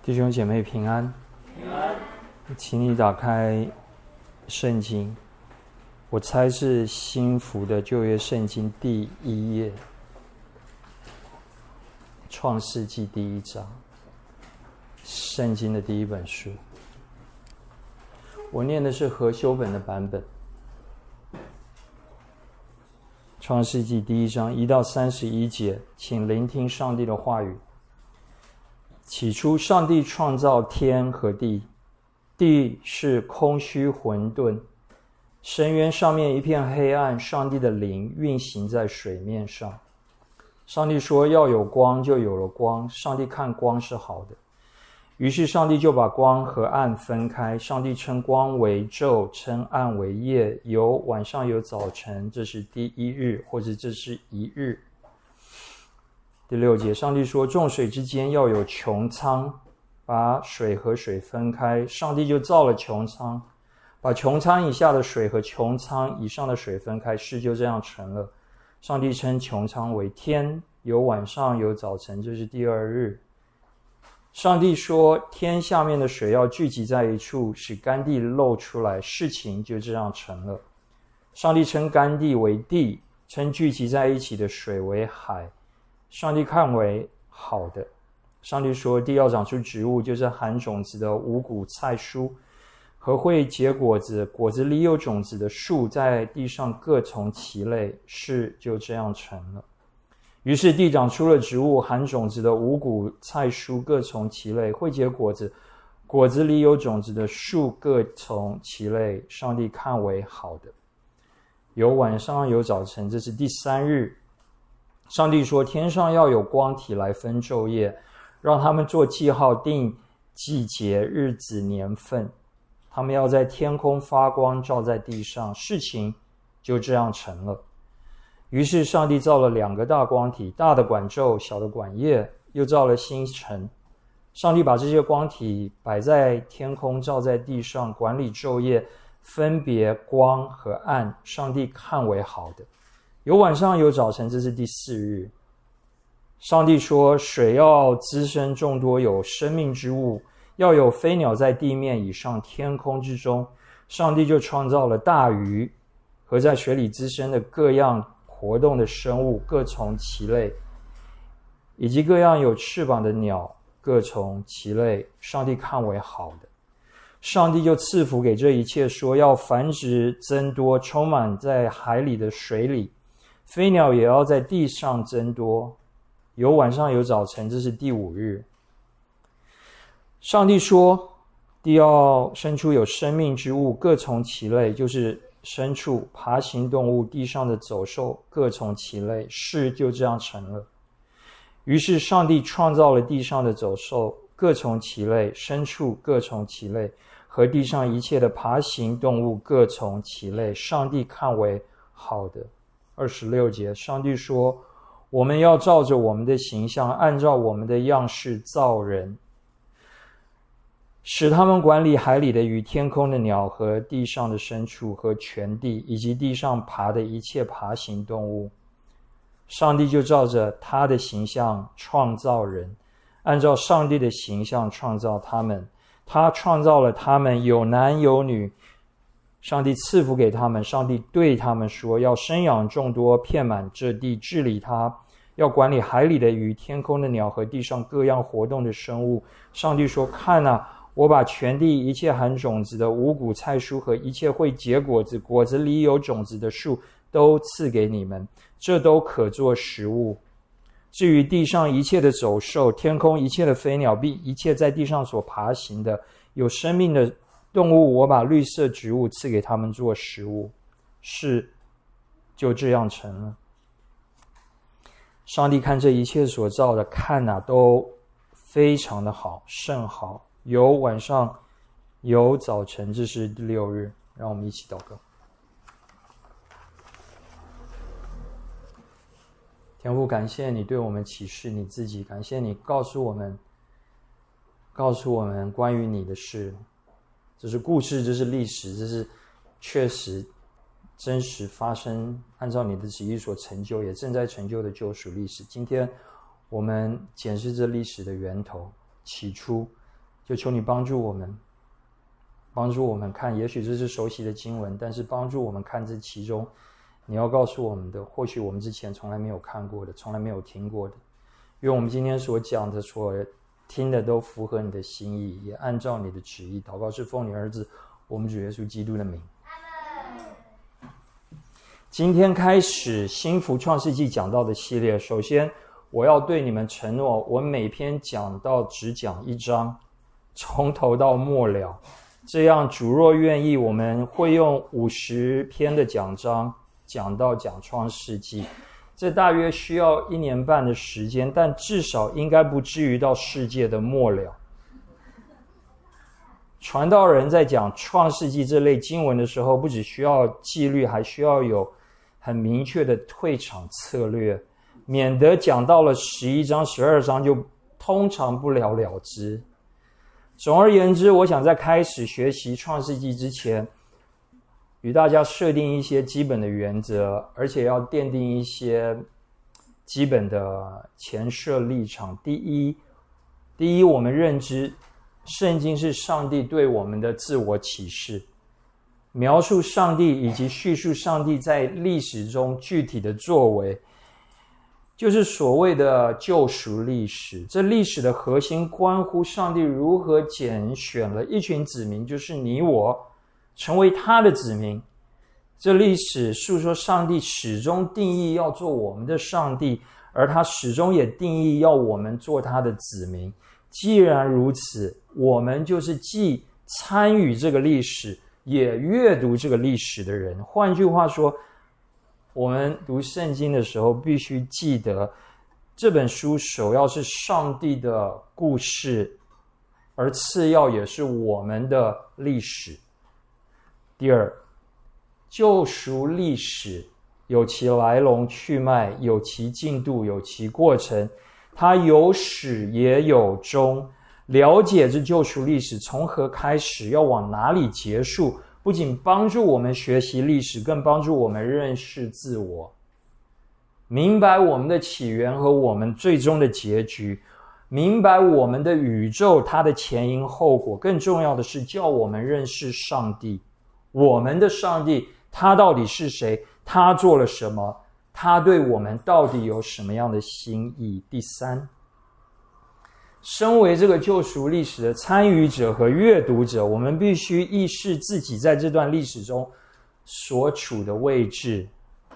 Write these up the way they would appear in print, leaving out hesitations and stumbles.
弟兄姐妹平安， 平安。 请你打开圣经，我猜是新福的旧约圣经第1页，创世纪第1章，圣经的第一本书。我念的是和修本的版本。创世纪第1章1到31节，请聆听上帝的话语。起初，上帝创造天和地，地是空虚混沌，深渊上面一片黑暗，上帝的灵运行在水面上。上帝说要有光，就有了光。上帝看光是好的，于是上帝就把光和暗分开。上帝称光为昼，称暗为夜，有晚上有早晨，这是第1日，或者这是1日。第6节，上帝说众水之间要有穹苍，把水和水分开。上帝就造了穹苍，把穹苍以下的水和穹苍以上的水分开，事就这样成了。上帝称穹苍为天，有晚上有早晨，这是第2日。上帝说天下面的水要聚集在一处，使干地露出来，事情就这样成了。上帝称干地为地，称聚集在一起的水为海。上帝看为好的。上帝说地要长出植物，就是含种子的五谷菜蔬，和会结果子，果子里有种子的树，在地上各从其类，事就这样成了。于是地长出了植物，含种子的五谷菜蔬各从其类，会结果子，果子里有种子的树各从其类。上帝看为好的。有晚上有早晨，这是第3日。上帝说天上要有光体来分昼夜，让他们做记号，定季节日子年份，他们要在天空发光，照在地上，事情就这样成了。于是上帝造了2个大光体，大的管昼，小的管夜，又造了星辰。上帝把这些光体摆在天空，照在地上，管理昼夜，分别光和暗。上帝看为好的。有晚上有早晨，这是第4日。上帝说水要滋生众多有生命之物，要有飞鸟在地面以上天空之中。上帝就创造了大鱼和在水里滋生的各样活动的生物，各从其类，以及各样有翅膀的鸟，各从其类。上帝看为好的。上帝就赐福给这一切，说要繁殖增多，充满在海里的水里，飞鸟也要在地上增多。有晚上有早晨，这是第5日。上帝说地要生出有生命之物，各从其类，就是牲畜、爬行动物、地上的走兽，各从其类，事就这样成了。于是上帝创造了地上的走兽，各从其类，牲畜各从其类，和地上一切的爬行动物各从其类。上帝看为好的。26节，上帝说我们要照着我们的形象，按照我们的样式造人，使他们管理海里的鱼、天空的鸟和地上的牲畜和全地，以及地上爬的一切爬行动物。上帝就照着他的形象创造人，按照上帝的形象创造他们，他创造了他们，有男有女。上帝赐福给他们，上帝对他们说要生养众多，遍满这地，治理它，要管理海里的鱼、天空的鸟和地上各样活动的生物。上帝说看啊，我把全地一切含种子的五谷菜蔬和一切会结果子、果子里有种子的树都赐给你们，这都可做食物。至于地上一切的走兽，天空一切的飞鸟，并一切在地上所爬行的有生命的动物，我把绿色植物赐给他们做食物，事就这样成了。上帝看这一切所造的，看啊，都非常的好，甚好。有晚上有早晨，这是第6日。让我们一起祷告。天父，感谢你对我们启示你自己，感谢你告诉我们关于你的事。这是故事，这是历史，这是确实真实发生，按照你的旨意所成就，也正在成就的救赎历史。今天我们检视这历史的源头，起初就求你帮助我们看，也许这是熟悉的经文，但是帮助我们看这其中你要告诉我们的，或许我们之前从来没有看过的，从来没有听过的。愿我们今天所讲的、所听的都符合你的心意，也按照你的旨意。祷告是奉你儿子我们主耶稣基督的名。今天开始新福创世纪讲道的系列，首先我要对你们承诺，我每篇讲道只讲一章，从头到末了。这样主若愿意，我们会用50篇的讲章讲到讲创世纪，这大约需要1年半的时间，但至少应该不至于到世界的末了。传道人在讲创世纪这类经文的时候，不只需要纪律，还需要有很明确的退场策略，免得讲到了11章12章就通常不了了之。总而言之，我想在开始学习创世纪之前，与大家设定一些基本的原则，而且要奠定一些基本的前设立场。第一，我们认知圣经是上帝对我们的自我启示，描述上帝以及叙述上帝在历史中具体的作为，就是所谓的救赎历史。这历史的核心关乎上帝如何拣选了一群子民，就是你我，成为他的子民。这历史诉说上帝始终定义要做我们的上帝，而他始终也定义要我们做他的子民。既然如此，我们就是既参与这个历史，也阅读这个历史的人。换句话说，我们读圣经的时候必须记得，这本书首要是上帝的故事，而次要也是我们的历史。第二，救赎历史有其来龙去脉，有其进度，有其过程，它有始也有终。了解这救赎历史从何开始，要往哪里结束，不仅帮助我们学习历史，更帮助我们认识自我，明白我们的起源和我们最终的结局，明白我们的宇宙它的前因后果。更重要的是叫我们认识上帝，我们的上帝他到底是谁，他做了什么，他对我们到底有什么样的心意。第三，身为这个救赎历史的参与者和阅读者，我们必须意识自己在这段历史中所处的位置。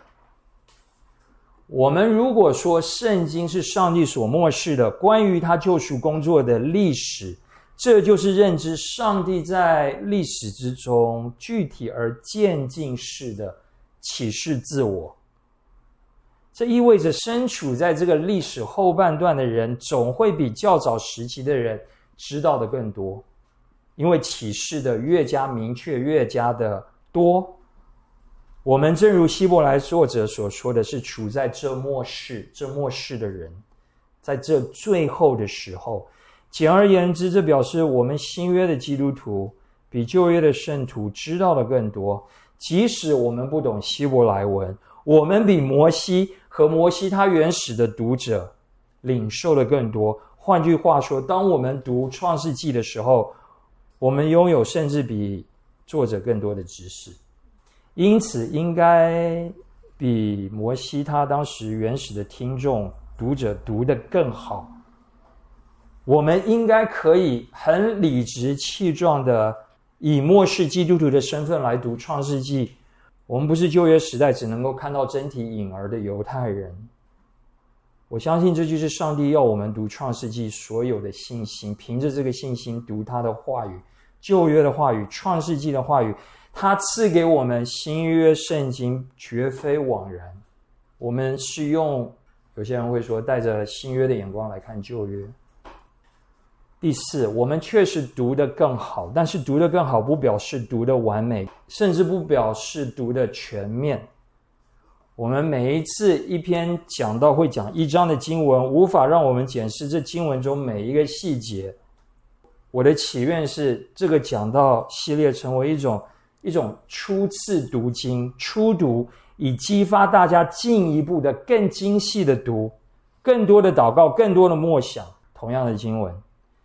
我们如果说圣经是上帝所默示的关于他救赎工作的历史，这就是认知上帝在历史之中具体而渐进式的启示自我。这意味着身处在这个历史后半段的人，总会比较早时期的人知道的更多，因为启示的越加明确，越加的多。我们正如希伯来作者所说的，是处在这末世的人，在这最后的时候。简而言之，这表示我们新约的基督徒比旧约的圣徒知道的更多。即使我们不懂希伯来文，我们比摩西和摩西他原始的读者领受的更多。换句话说，当我们读创世纪的时候，我们拥有甚至比作者更多的知识，因此应该比摩西他当时原始的听众读者读得更好。我们应该可以很理直气壮的以末世基督徒的身份来读创世纪。我们不是旧约时代只能够看到真体影儿的犹太人。我相信这就是上帝要我们读创世纪所有的信心，凭着这个信心读他的话语，旧约的话语，创世纪的话语，他赐给我们新约圣经绝非枉然。我们是用，有些人会说带着新约的眼光来看旧约。第四，我们确实读得更好，但是读得更好不表示读得完美，甚至不表示读得全面。我们每一次一篇讲到会讲1章的经文，无法让我们检视这经文中每一个细节。我的祈愿是这个讲道系列成为一种初次读经、初读，以激发大家进一步的更精细的读，更多的祷告，更多的默想同样的经文。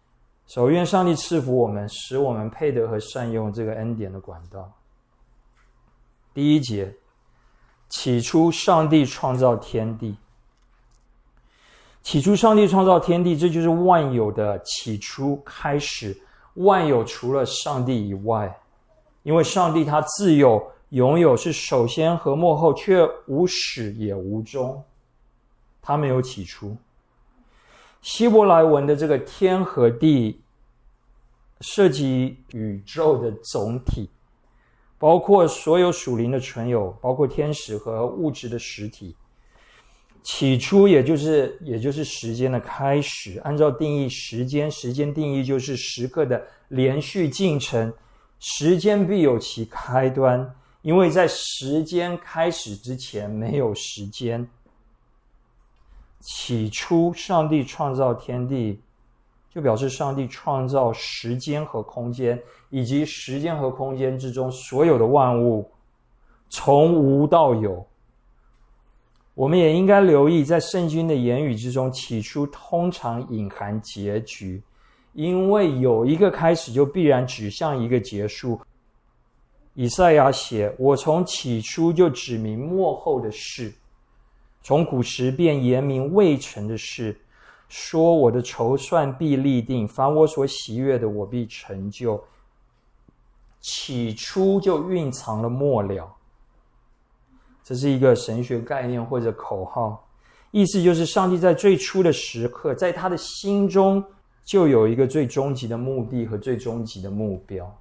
愿上帝赐福我们，使我们配得和善用这个恩典的管道。第一节，起初上帝创造天地。起初上帝创造天地，这就是万有的起初开始。万有除了上帝以外，因为上帝他自有永有，是首先和末后，却无始也无终，他没有起初。希伯来文的这个天和地涉及宇宙的总体，包括所有属灵的存有，包括天使和物质的实体。起初也就是时间的开始，按照定义时间定义就是时刻的连续进程，时间必有其开端，因为在时间开始之前没有时间。起初上帝创造天地，就表示上帝创造时间和空间，以及时间和空间之中所有的万物，从无到有。我们也应该留意，在圣经的言语之中，起初通常隐含结局，因为有一个开始就必然指向一个结束。以赛亚写，我从起初就指明末后的事，从古时便言明未成的事，说我的筹算必立定，凡我所喜悦的，我必成就。起初就蕴藏了末了，这是一个神学概念或者口号，意思就是上帝在最初的时刻，在他的心中就有一个最终极的目的和最终极的目标。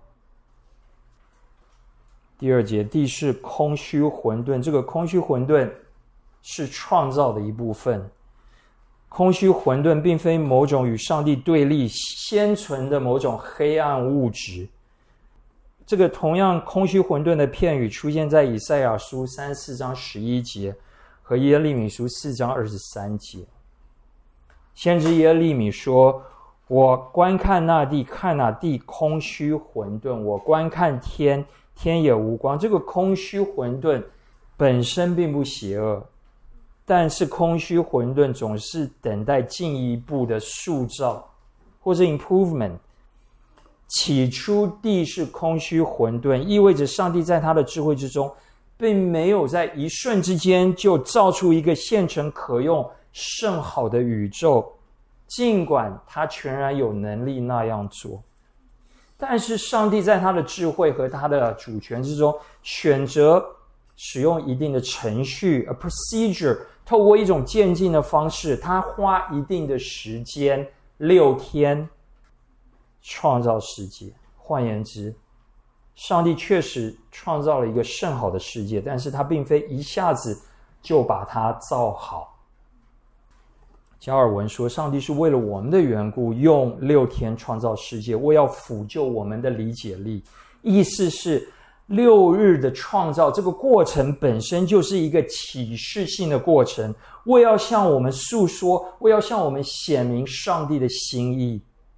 第二节，地是空虚混沌，这个空虚混沌是创造的一部分。空虚混沌并非某种与上帝对立先存的某种黑暗物质。这个同样空虚混沌的片语出现在以赛亚书34章11节和耶利米书4章23节。先知耶利米说，我观看那地，看那地空虚混沌，我观看天，天也无光。这个空虚混沌本身并不邪恶，但是空虚混沌总是等待进一步的塑造或是 improvement。起初地是空虚混沌，意味着上帝在他的智慧之中并没有在一瞬之间就造出一个现成可用甚好的宇宙，尽管他全然有能力那样做。但是上帝在他的智慧和他的主权之中选择使用一定的程序 a procedure， 透过一种渐进的方式，他花一定的时间6天创造世界。换言之，上帝确实创造了一个甚好的世界，但是他并非一下子就把它造好。加尔文说，上帝是为了我们的缘故用6天创造世界，为要辅救我们的理解力。意思是6日的创造这个过程本身就是一个启示性的过程，为要向我们诉说，为要向我们显明上帝的心意。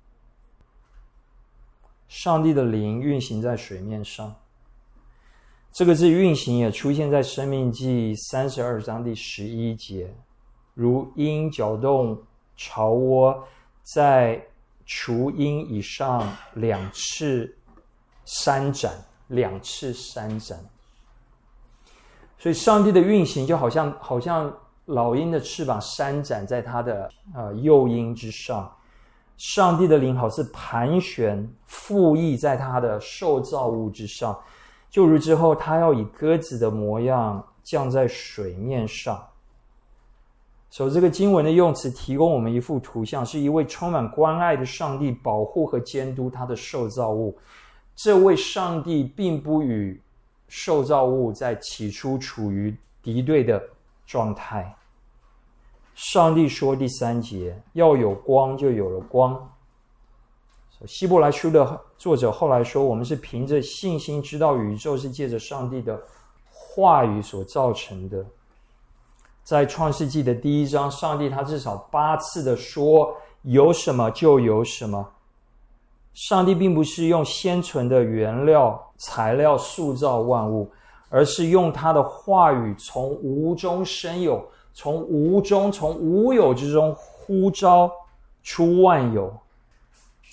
上帝的灵运行在水面上，这个字运行也出现在申命记32章第11节，如鹰搅动巢窝，在雏鹰以上2翅3展，2翅3展。所以上帝的运行就好像老鹰的翅膀3展在它的幼鹰之上，上帝的灵好似盘旋附翼在他的受造物之上，就如之后他要以鸽子的模样降在水面上。所以这个经文的用词提供我们一幅图像，是一位充满关爱的上帝保护和监督他的受造物。这位上帝并不与受造物在起初处于敌对的状态。上帝说第3节，要有光，就有了光。希伯来书的作者后来说，我们是凭着信心知道宇宙是借着上帝的话语所造成的。在创世纪的第1章，上帝他至少8次的说有什么就有什么。上帝并不是用先存的原料材料塑造万物，而是用他的话语从无中生有，从无有之中呼召出万有。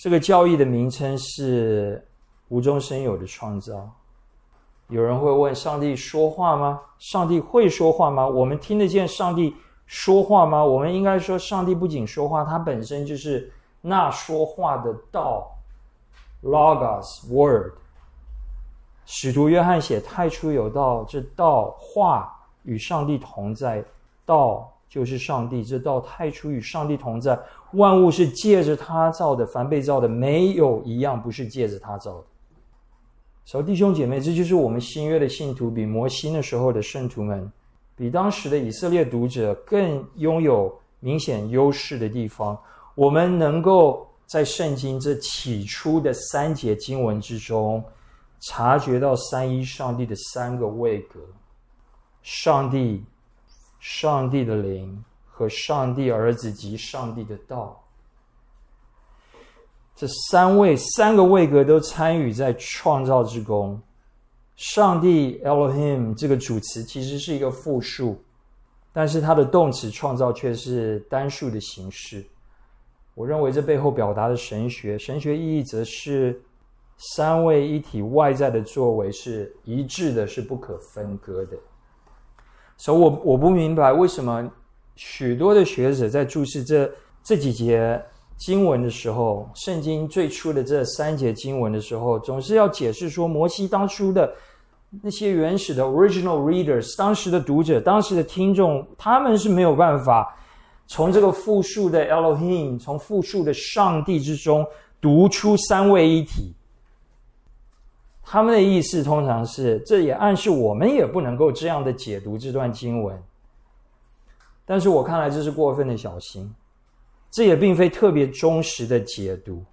这个教义的名称是无中生有的创造。有人会问，上帝说话吗？上帝会说话吗？我们听得见上帝说话吗？我们应该说，上帝不仅说话，他本身就是那说话的道 Logos Word。 使徒约翰写太初有道，这道话与上帝同在，道就是上帝，这道太初与上帝同在，万物是借着他造的，凡被造的没有一样不是借着他造的。所以弟兄姐妹，这就是我们新约的信徒比摩西那时候的圣徒们，比当时的以色列读者更拥有明显优势的地方。我们能够在圣经这起初的3节经文之中察觉到三一上帝的3个位格：上帝、上帝的灵和上帝儿子及上帝的道。这3个位格都参与在创造之功。上帝 Elohim 这个主词其实是一个复数，但是它的动词创造却是单数的形式。我认为这背后表达的神学意义则是3位一体外在的作为是一致的，是不可分割的。所以我不明白为什么许多的学者在注释这几节经文的时候，圣经最初的这3节经文的时候，总是要解释说摩西当初的那些原始的 original readers， 当时的读者，当时的听众，他们是没有办法从这个复数的 Elohim， 从复数的上帝之中读出3位一体。他们的意思通常是，这也暗示我们也不能够这样的解读这段经文。但是我看来这是过分的小心，这也并非特别忠实的解读。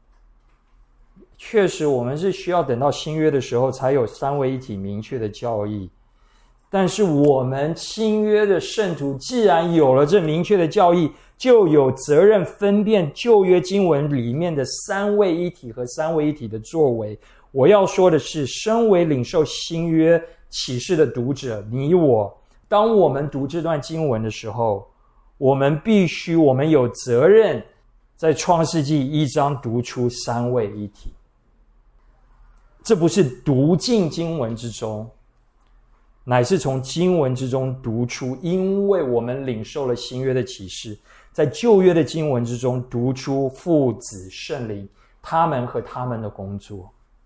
确实我们是需要等到新约的时候才有3位一体明确的教义，但是我们新约的圣徒既然有了这明确的教义，就有责任分辨旧约经文里面的3位一体和3位一体的作为。我要说的是，身为领受新约启示的读者，你我，当我们读这段经文的时候，我们有责任在创世纪1章读出3位一体。这不是读进经文之中，乃是从经文之中读出，因为我们领受了新约的启示，在旧约的经文之中读出父子圣灵他们和他们的工作。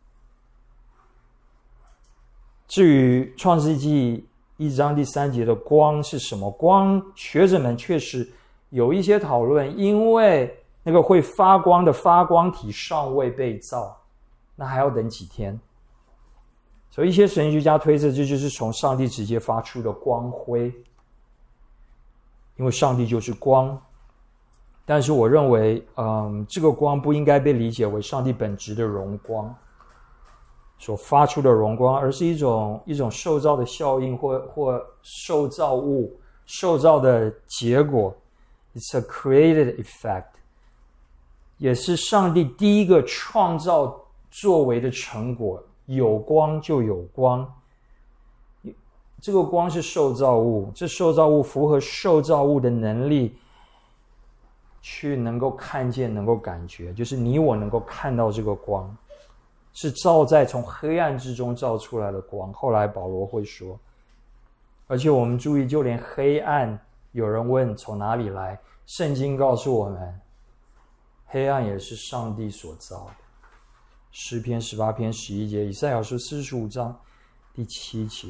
至于创世纪1章第3节的光是什么光，学者们确实有一些讨论，因为那个会发光的发光体尚未被造，那还要等几天。所以一些神学家推测这就是从上帝直接发出的光辉，因为上帝就是光。但是我认为这个光不应该被理解为上帝本质的荣光所发出的荣光，而是一种受造的效应或受造物受造的结果。 It's a created effect， 也是上帝第一个创造作为的成果。有光就有光，这个光是受造物，这受造物符合受造物的能力去能够看见，能够感觉，就是你我能够看到这个光是照在从黑暗之中照出来的光。后来保罗会说，而且我们注意，就连黑暗，有人问从哪里来，圣经告诉我们，黑暗也是上帝所造的。诗篇18篇11节，以赛亚书45章第7节，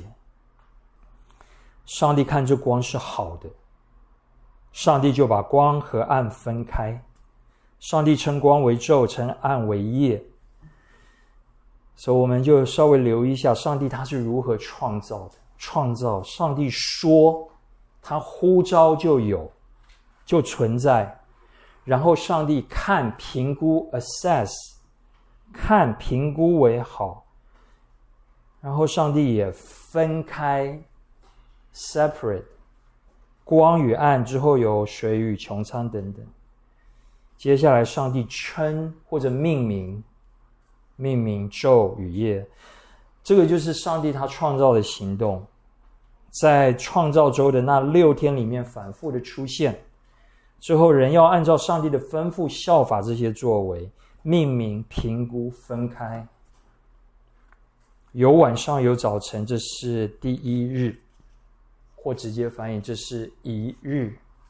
上帝看这光是好的，上帝就把光和暗分开，上帝称光为昼，称暗为夜。所以我们就稍微留意一下上帝他是如何创造的。创造，上帝说，他呼召就有，就存在，然后上帝看，评估 assess， 看，评估为好，然后上帝也分开 separate， 光与暗，之后有水与穹苍等等。接下来上帝称或者命名昼与夜，这个就是上帝他创造的行动，在创造周的那6天里面反复的出现。之后人要按照上帝的吩咐效法这些作为， 命名、评估、分开。有晚上有早晨，这是第一日，或直接翻译这是一日。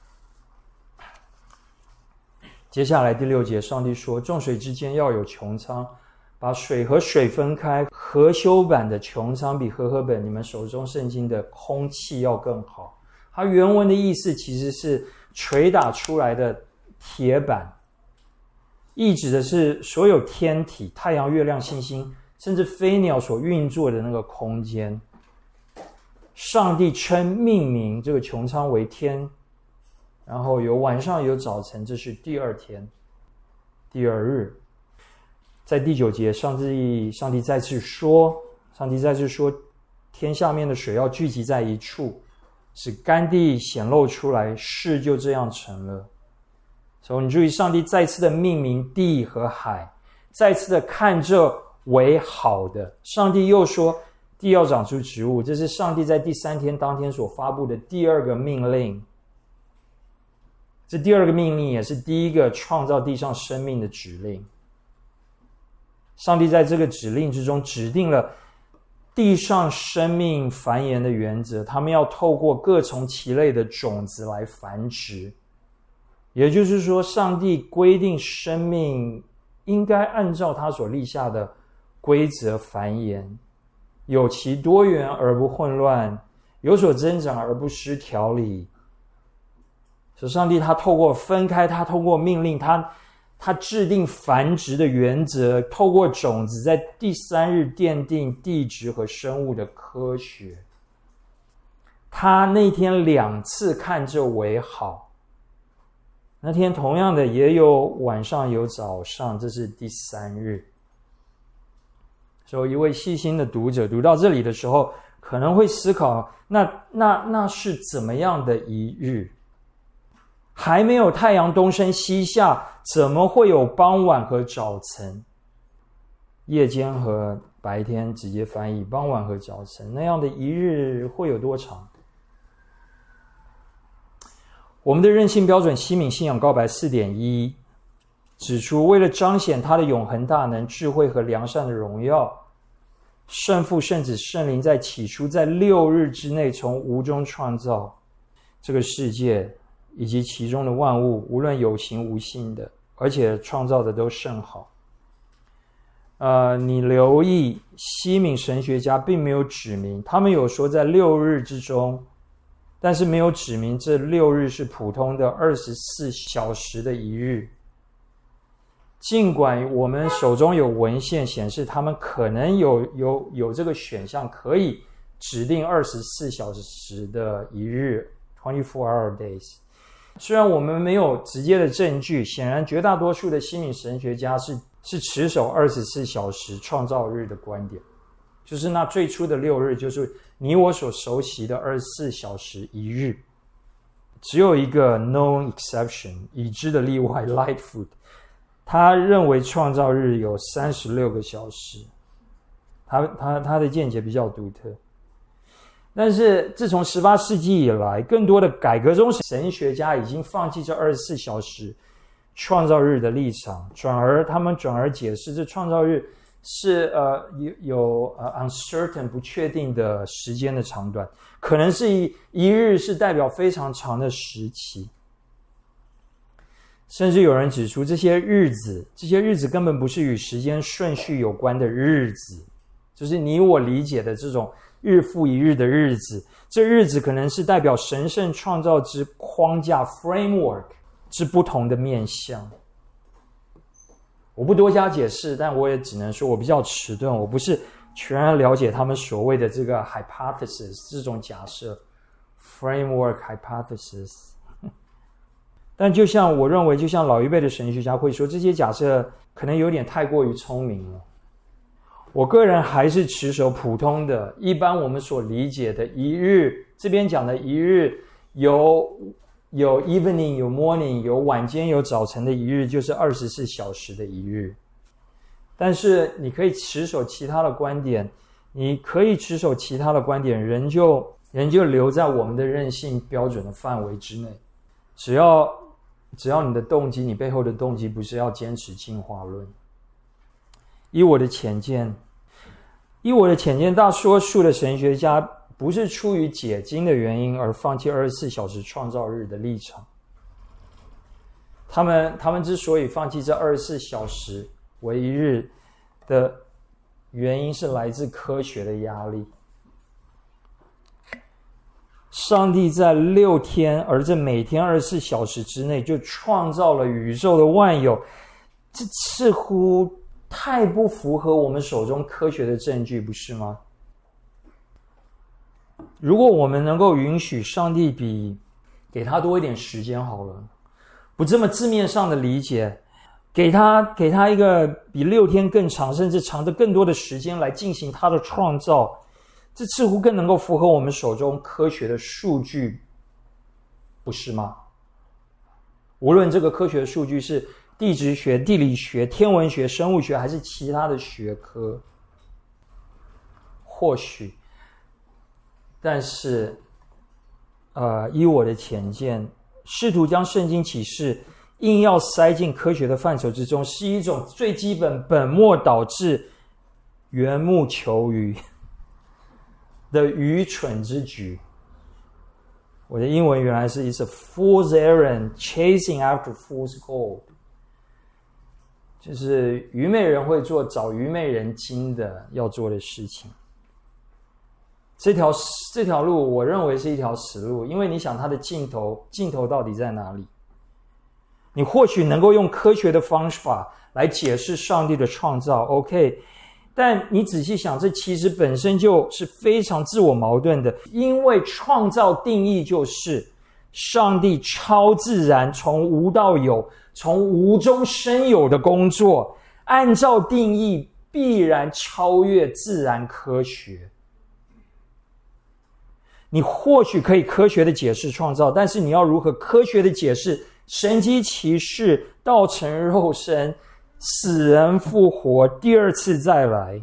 接下来第6节，上帝说，众水之间要有穹苍，把水和水分开。和修版的穹苍比和合本你们手中圣经的空气要更好。它原文的意思其实是捶打出来的铁板，意指的是所有天体、太阳、月亮、星星甚至飞鸟所运作的那个空间。上帝命名这个穹苍为天，然后有晚上有早晨，这是第2天，第2日。在第9节，上帝再次说，天下面的水要聚集在一处，使干地显露出来，事就这样成了。所以你注意，上帝再次的命名地和海，再次的看这为好的。上帝又说，地要长出植物，这是上帝在第3天当天所发布的第2个命令。这第2个命令也是第一个创造地上生命的指令。上帝在这个指令之中指定了地上生命繁衍的原则，他们要透过各从其类的种子来繁殖。也就是说，上帝规定生命应该按照他所立下的规则繁衍，有其多元而不混乱，有所增长而不失条理。所以上帝他透过分开，他透过命令，他制定繁殖的原则，透过种子在第3日奠定地质和生物的科学。他那天2次看这为好，那天同样的也有晚上有早上，这是第3日。所以一位细心的读者读到这里的时候，可能会思考，那是怎么样的一日？还没有太阳东升西下，怎么会有傍晚和早晨？夜间和白天直接翻译，傍晚和早晨，那样的一日会有多长？我们的韧性标准西敏信仰告白 4.1 指出，为了彰显他的永恒大能、智慧和良善的荣耀，圣父、圣子、圣灵在起初在6日之内从无中创造这个世界以及其中的万物，无论有形无形的，而且创造的都甚好。你留意西敏神学家并没有指明，他们有说在6日之中，但是没有指明这6日是普通的24小时的一日。尽管我们手中有文献显示他们可能有这个选项，可以指定24小时的一日 24-hour days。虽然我们没有直接的证据，显然绝大多数的西敏神学家是持守24小时创造日的观点，就是那最初的6日就是你我所熟悉的24小时一日。只有一个 known exception 已知的例外 Lightfoot， 他认为创造日有36个小时，他的见解比较独特。但是自从18世纪以来，更多的改革中神学家已经放弃这24小时创造日的立场，他们转而解释这创造日是有uncertain 不确定的时间的长短，可能是一日是代表非常长的时期。甚至有人指出，这些日子根本不是与时间顺序有关的日子，就是你我理解的这种日复一日的日子，这日子可能是代表神圣创造之框架 framework 之不同的面向。我不多加解释，但我也只能说我比较迟钝，我不是全然了解他们所谓的这个 hypothesis 这种假设 framework hypothesis。 但我认为就像老一辈的神学家会说，这些假设可能有点太过于聪明了。我个人还是持守普通的一般我们所理解的一日，这边讲的一日有 evening 有 morning 有晚间有早晨的一日，就是24小时的一日。但是你可以持守其他的观点，仍旧留在我们的韧性标准的范围之内。只要你的动机，你背后的动机不是要坚持进化论， 以我的浅见，大多数的神学家不是出于解经的原因而放弃24小时创造日的立场。他们之所以放弃这24小时为一日的原因是来自科学的压力。上帝在6天，而这每天24小时之内就创造了宇宙的万有，这似乎太不符合我们手中科学的证据，不是吗？如果我们能够允许上帝给他多一点时间好了，不这么字面上的理解，给他一个比6天更长，甚至长得更多的时间来进行他的创造，这似乎更能够符合我们手中科学的数据，不是吗？无论这个科学的数据是地质学、地理学、天文学、生物学还是其他的学科，或许，但是依我的浅见，试图将圣经启示硬要塞进科学的范畴之中，是一种最基本本末倒置、缘木求鱼的愚蠢之举。我的英文原来是 It's a fool's errand chasing after fool's gold， 就是愚昧人会做找愚昧人精的要做的事情。这条路我认为是一条死路，因为你想它的尽头到底在哪里？你或许能够用科学的方法来解释上帝的创造 OK， 但你仔细想，这其实本身就是非常自我矛盾的，因为创造定义就是上帝超自然从无到有，从无中生有的工作，按照定义必然超越自然科学。你或许可以科学的解释创造，但是你要如何科学的解释神迹奇事、道成肉身、死人复活、第二次再来？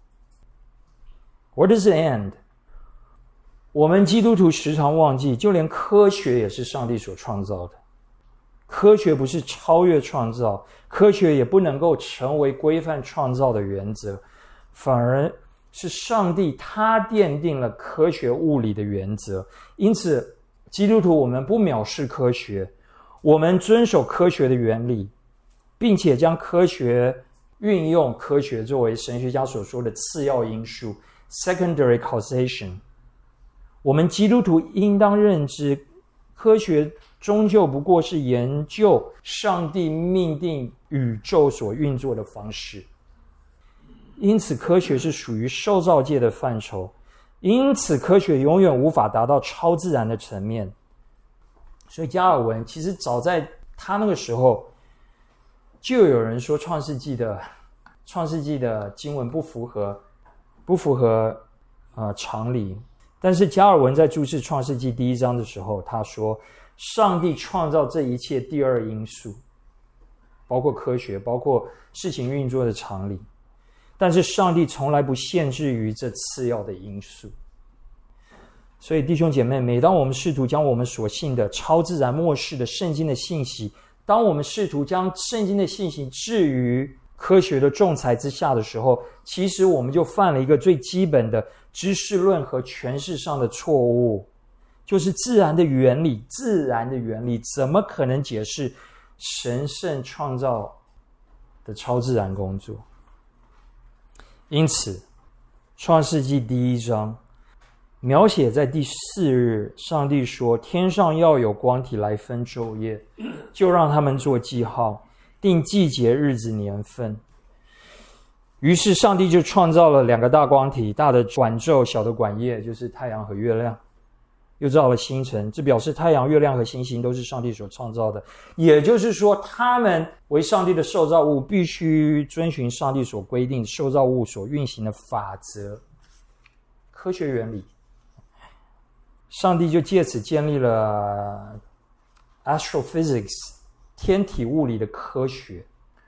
What does it end？ 我们基督徒时常忘记，就连科学也是上帝所创造的。科学不是超越创造，科学也不能够成为规范创造的原则，反而是上帝他奠定了科学物理的原则。因此基督徒我们不藐视科学，我们遵守科学的原理，并且将科学运用科学作为神学家所说的次要因素 secondary causation。 我们基督徒应当认知，科学终究不过是研究上帝命定宇宙所运作的方式，因此科学是属于受造界的范畴，因此科学永远无法达到超自然的层面。所以加尔文其实早在他那个时候就有人说创世纪的经文不符合常理，但是加尔文在注释创世纪1章的时候，他说上帝创造这一切第二因素，包括科学，包括事情运作的常理，但是上帝从来不限制于这次要的因素。所以弟兄姐妹，每当我们试图将我们所信的超自然末世的圣经的信息，当我们试图将圣经的信息置于科学的仲裁之下的时候，其实我们就犯了一个最基本的知识论和诠释上的错误，就是自然的原理怎么可能解释神圣创造的超自然工作？因此创世纪1章描写在第4日，上帝说天上要有光体来分昼夜，就让他们做记号，定季节、日子、年份。于是上帝就创造了2个大光体，大的管昼，小的管夜，就是太阳和月亮，又造了星辰。这表示太阳、月亮和星星都是上帝所创造的，也就是说他们为上帝的受造物，必须遵循上帝所规定受造物所运行的法则、科学原理。上帝就借此建立了 astrophysics 天体物理的科学。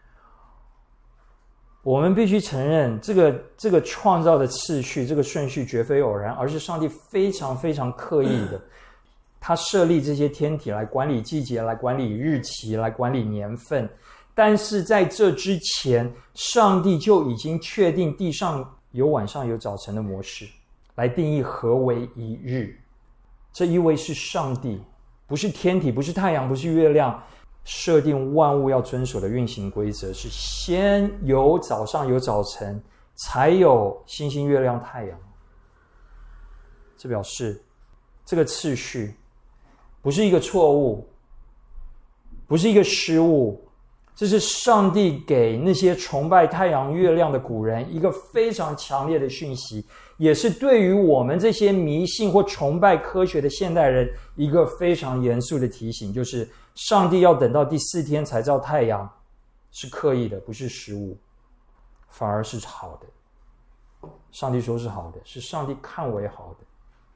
我们必须承认，这个创造的次序，这个顺序绝非偶然，而是上帝非常非常刻意的，他设立这些天体来管理季节，来管理日期，来管理年份， 但是在这之前，上帝就已经确定地上有晚上有早晨的模式，来定义何为一日。这一位是上帝，不是天体，不是太阳，不是月亮，设定万物要遵守的运行规则，是先有早上有早晨，才有星星月亮太阳。这表示这个次序不是一个错误，不是一个失误，这是上帝给那些崇拜太阳月亮的古人一个非常强烈的讯息，也是对于我们这些迷信或崇拜科学的现代人一个非常严肃的提醒，就是上帝要等到第4天才照太阳是刻意的，不是失误，反而是好的。上帝说是好的，是上帝看为好的。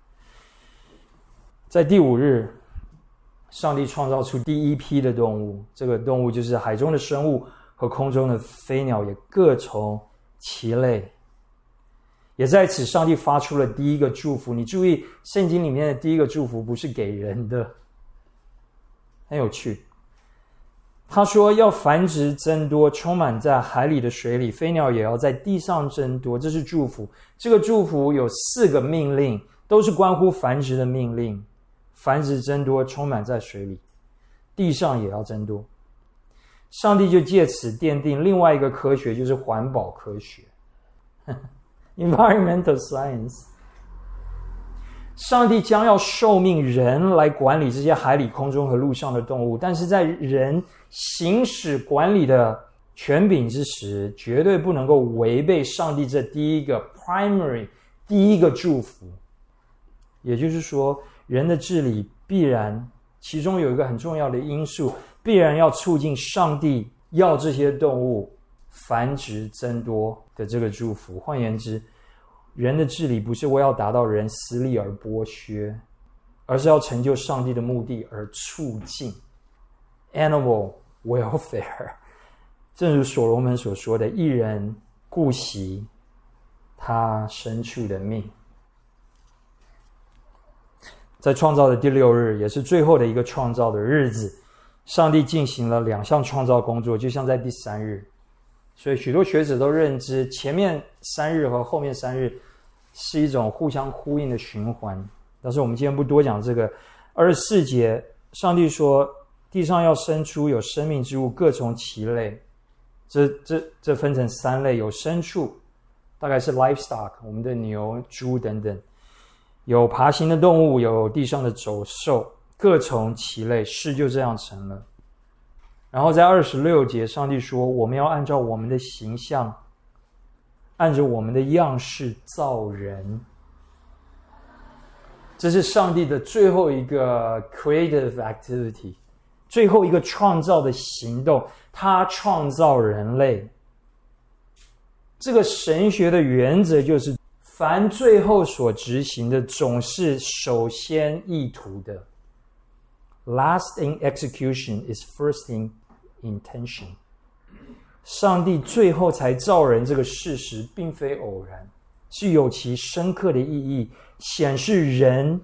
在第5日，上帝创造出第一批的动物，这个动物就是海中的生物和空中的飞鸟，也各从其类。也在此，上帝发出了第一个祝福。你注意，圣经里面的第一个祝福不是给人的，很有趣。他说要繁殖增多，充满在海里的水里，飞鸟也要在地上增多，这是祝福。这个祝福有4个命令，都是关乎繁殖的命令。繁殖增多，充满在水里，地上也要增多。上帝就借此奠定另外一个科学，就是环保科学environmental science。 上帝将要受命人来管理这些海里、空中和陆上的动物，但是在人行使管理的权柄之时，绝对不能够违背上帝这第一个 primary 第一个祝福。也就是说，人的治理必然其中有一个很重要的因素，必然要促进上帝要这些动物繁殖增多的这个祝福。换言之，人的治理不是为要达到人私利而剥削，而是要成就上帝的目的而促进 animal welfare。 正如所罗门所说的，一人顾惜他牲畜的命。在创造的第6日，也是最后的一个创造的日子，上帝进行了2项创造工作，就像在第3日。所以许多学者都认知前面3日和后面3日是一种互相呼应的循环，但是我们今天不多讲这个。24节，上帝说地上要生出有生命之物，各从其类。这分成3类，有牲畜，大概是 livestock， 我们的牛、猪等等，有爬行的动物，有地上的走兽，各从其类，事就这样成了。然后在26节，上帝说我们要按照我们的形象，按着我们的样式造人。这是上帝的最后一个 creative activity， 最后一个创造的行动，他创造人类。这个神学的原则就是，凡最后所执行的总是首先意图的。 Last in execution is first in intention。 上帝最后才造人这个事实并非偶然，是有其深刻的意义，显示人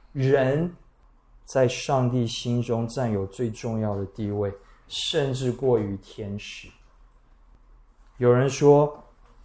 在上帝心中占有最重要的地位，甚至过于天使。有人说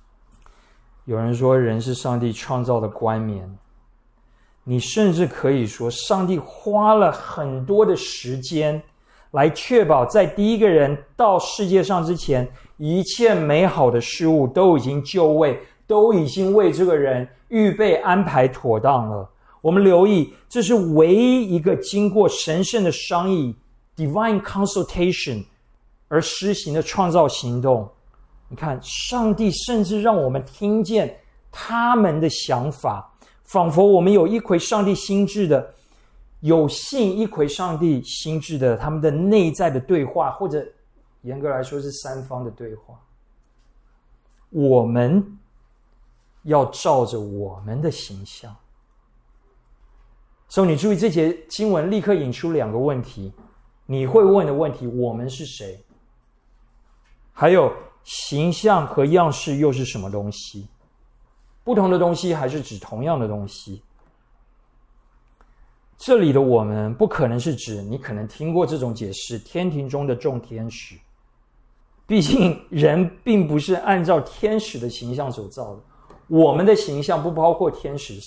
人是上帝创造的冠冕，你甚至可以说上帝花了很多的时间来确保在第一个人到世界上之前，一切美好的事物都已经就位，都已经为这个人预备安排妥当了。我们留意，这是唯一一个经过神圣的商议 divine consultation 而施行的创造行动。你看，上帝甚至让我们听见他们的想法，仿佛我们有一窺上帝心智的，有幸一窺上帝心智的他们的内在的对话，或者严格来说是3方的对话。我们要照着我们的形象。所以你注意，这节经文立刻引出2个问题，你会问的问题：我们是谁？还有形象和样式又是什么东西？不同的东西还是指同样的东西？这里的我们不可能是指你可能听过这种解释，天庭中的众天使， 毕竟人并不是按照天使的形象所造的，我们的形象不包括天使。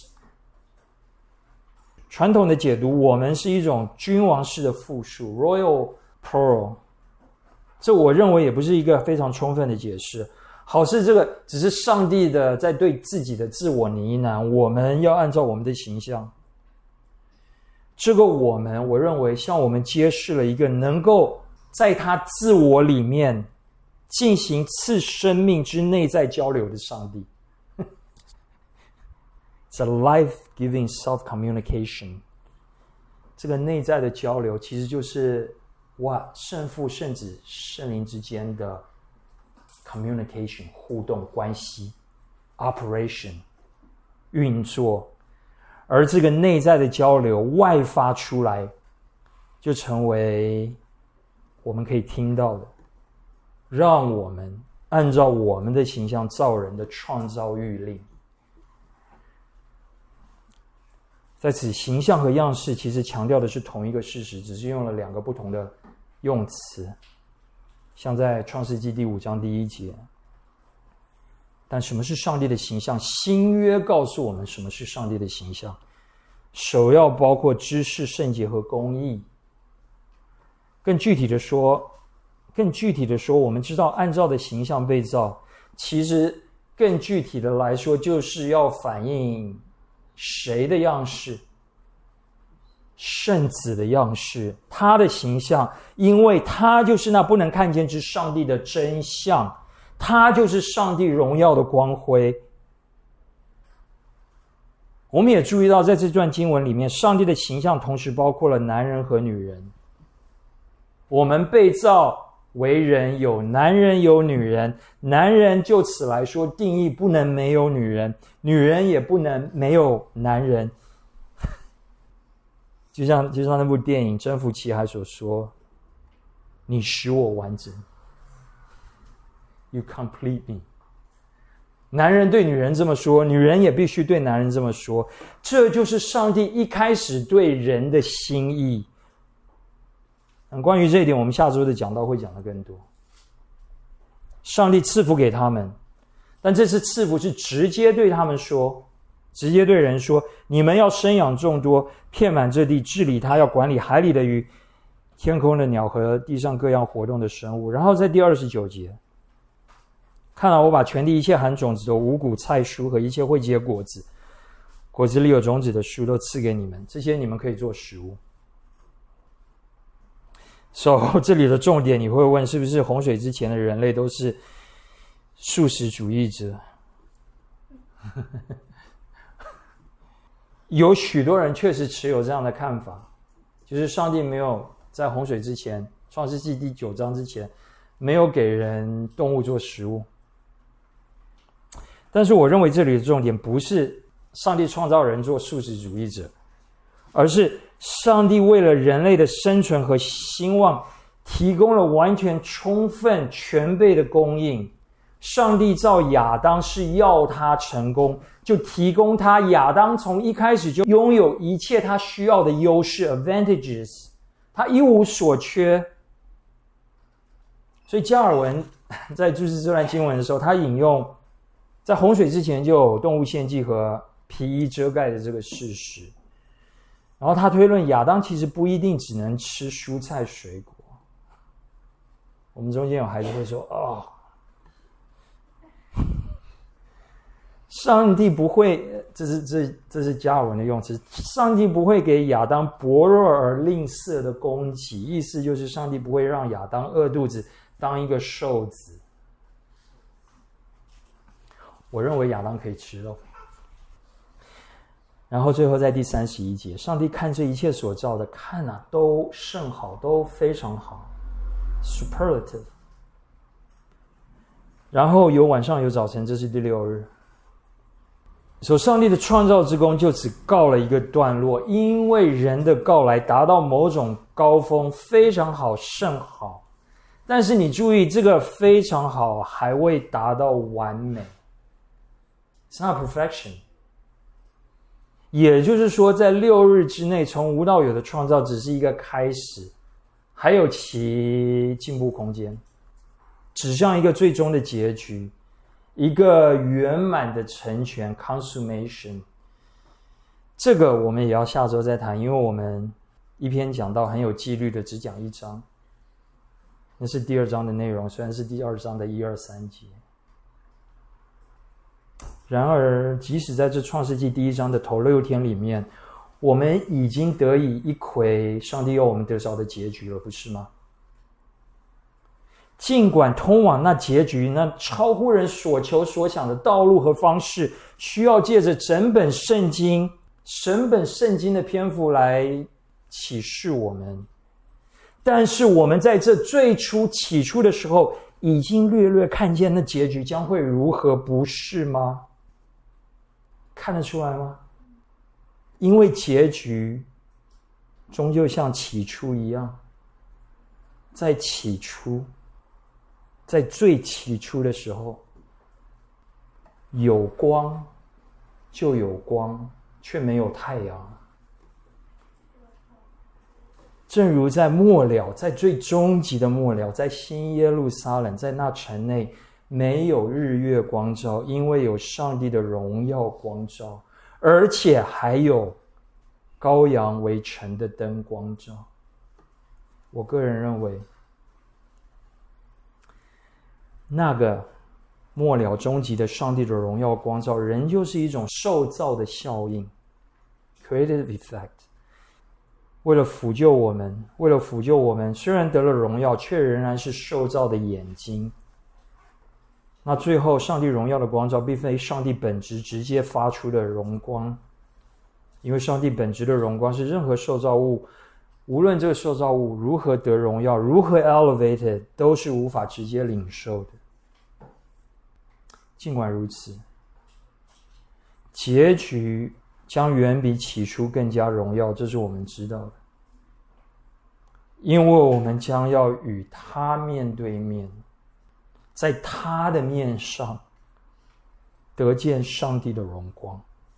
传统的解读，我们是一种君王式的复数 （royal plural）， 这我认为也不是一个非常充分的解释。好似这个只是上帝的在对自己的自我呢喃，我们要按照我们的形象。这个我们，我认为向我们揭示了一个能够在他自我里面进行次生命之内在交流的上帝。It's a life-giving self-communication。这个内在的交流其实就是圣父、圣子、圣灵之间的 communication 互动关系 operation 运作，而这个内在的交流外发出来，就成为我们可以听到的，让我们按照我们的形象造人的创造谕令。在此，形象和样式其实强调的是同一个事实，只是用了两个不同的用词，像在创世纪第5章第1节。但什么是上帝的形象？新约告诉我们什么是上帝的形象，首要包括知识、圣洁和公义。更具体的说，我们知道按照的形象被造，其实更具体的来说，就是要反映谁的样式？圣子的样式，他的形象，因为他就是那不能看见之上帝的真相，他就是上帝荣耀的光辉。我们也注意到，在这段经文里面，上帝的形象同时包括了男人和女人。我们被造为人，有男人有女人，男人就此来说定义不能没有女人，女人也不能没有男人。就像那部电影《征服奇海》所说，你使我完整 You complete me。 男人对女人这么说，女人也必须对男人这么说，这就是上帝一开始对人的心意。关于这一点，我们下周的讲道会讲得更多。上帝赐福给他们，但这次赐福是直接对他们说，直接对人说，你们要生养众多，遍满这地，治理它，要管理海里的鱼，天空的鸟和地上各样活动的生物。然后在第29节，看来我把全地一切含种子的五谷菜蔬和一切会结果子，果子里有种子的树都赐给你们，这些你们可以做食物。这里的重点，你会问，是不是洪水之前的人类都是素食主义者？有许多人确实持有这样的看法，就是上帝没有在洪水之前，创世纪第9章之前，没有给人动物做食物。但是我认为这里的重点不是上帝创造人做素食主义者，而是上帝为了人类的生存和兴旺提供了完全充分全备的供应。上帝造亚当是要他成功，就提供他，亚当从一开始就拥有一切他需要的优势 advantages， 他一无所缺。所以加尔文在注释这段经文的时候，他引用在洪水之前就有动物献祭和皮衣遮盖的这个事实，然后他推论亚当其实不一定只能吃蔬菜水果。我们中间有孩子会说，上帝不会，这是加尔文的用词，上帝不会给亚当薄弱而吝啬的供给，意思就是上帝不会让亚当饿肚子当一个瘦子。我认为亚当可以吃肉。然后最后在第31节，上帝看这一切所造的，看啊，都甚好，都非常好 superlative。 然后有晚上有早晨，这是第6日。上帝的创造之功就此告了一个段落，因为人的告来达到某种高峰，非常好，甚好。但是你注意，这个非常好还未达到完美， It's not perfection。 也就是说，在6日之内从无到有的创造只是一个开始，还有其进步空间。 指向一个最终的结局，一个圆满的成全 consummation。 这个我们也要下周再谈，因为我们一篇讲到很有纪律的只讲1章，那是第2章的内容，虽然是第2章的1、2、3节。然而即使在这创世纪第1章的头6天里面，我们已经得以一窥上帝要我们得着的结局了，不是吗？尽管通往那结局，那超乎人所求所想的道路和方式，需要借着整本圣经的篇幅来启示我们，但是我们在这最初起初的时候，已经略略看见那结局将会如何，不是吗？看得出来吗？因为结局终究像起初一样，在起初，在最起初的时候，有光就有光，却没有太阳。正如在末了，在最终极的末了，在新耶路撒冷，在那城内没有日月光照，因为有上帝的荣耀光照，而且还有羔羊为城的灯光照。我个人认为，那个末了终极的上帝的荣耀光照，仍旧是一种受造的效应 creative effect。 为了辅救我们，虽然得了荣耀，却仍然是受造的眼睛。那最后上帝荣耀的光照并非上帝本质直接发出的荣光，因为上帝本质的荣光是任何受造物，无论这个受造物如何得荣耀，如何 elevated， 都是无法直接领受的。尽管如此，结局将远比起初更加荣耀，这是我们知道的，因为我们将要与他面对面，在他的面上得见上帝的荣光。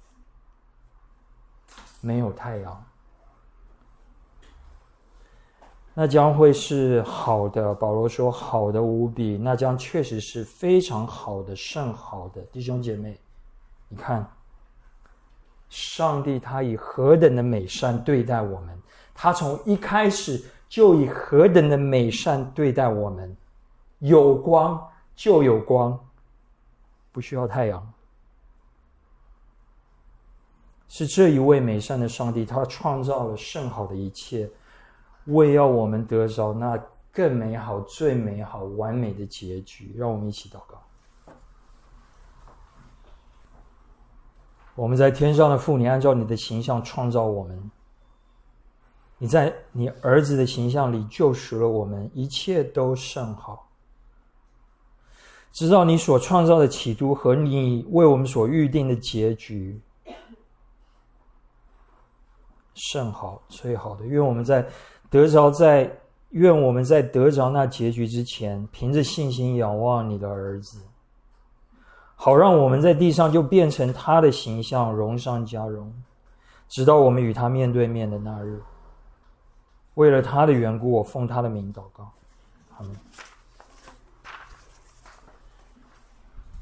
没有太阳，那将会是好的。保罗说好的无比，那将确实是非常好的，甚好的。弟兄姐妹，你看上帝他以何等的美善对待我们，他从一开始就以何等的美善对待我们。有光就有光，不需要太阳。是这一位美善的上帝，他创造了甚好的一切，为要我们得着那更美好、最美好、完美的结局。让我们一起祷告。我们在天上的父，你按照你的形象创造我们，你在你儿子的形象里救赎了我们，一切都甚好。知道你所创造的企图和你为我们所预定的结局甚好、最好的。愿我们在得着那结局之前，凭着信心仰望你的儿子，好让我们在地上就变成他的形象，荣上加荣，直到我们与他面对面的那日。为了他的缘故，我奉他的名祷告，阿们。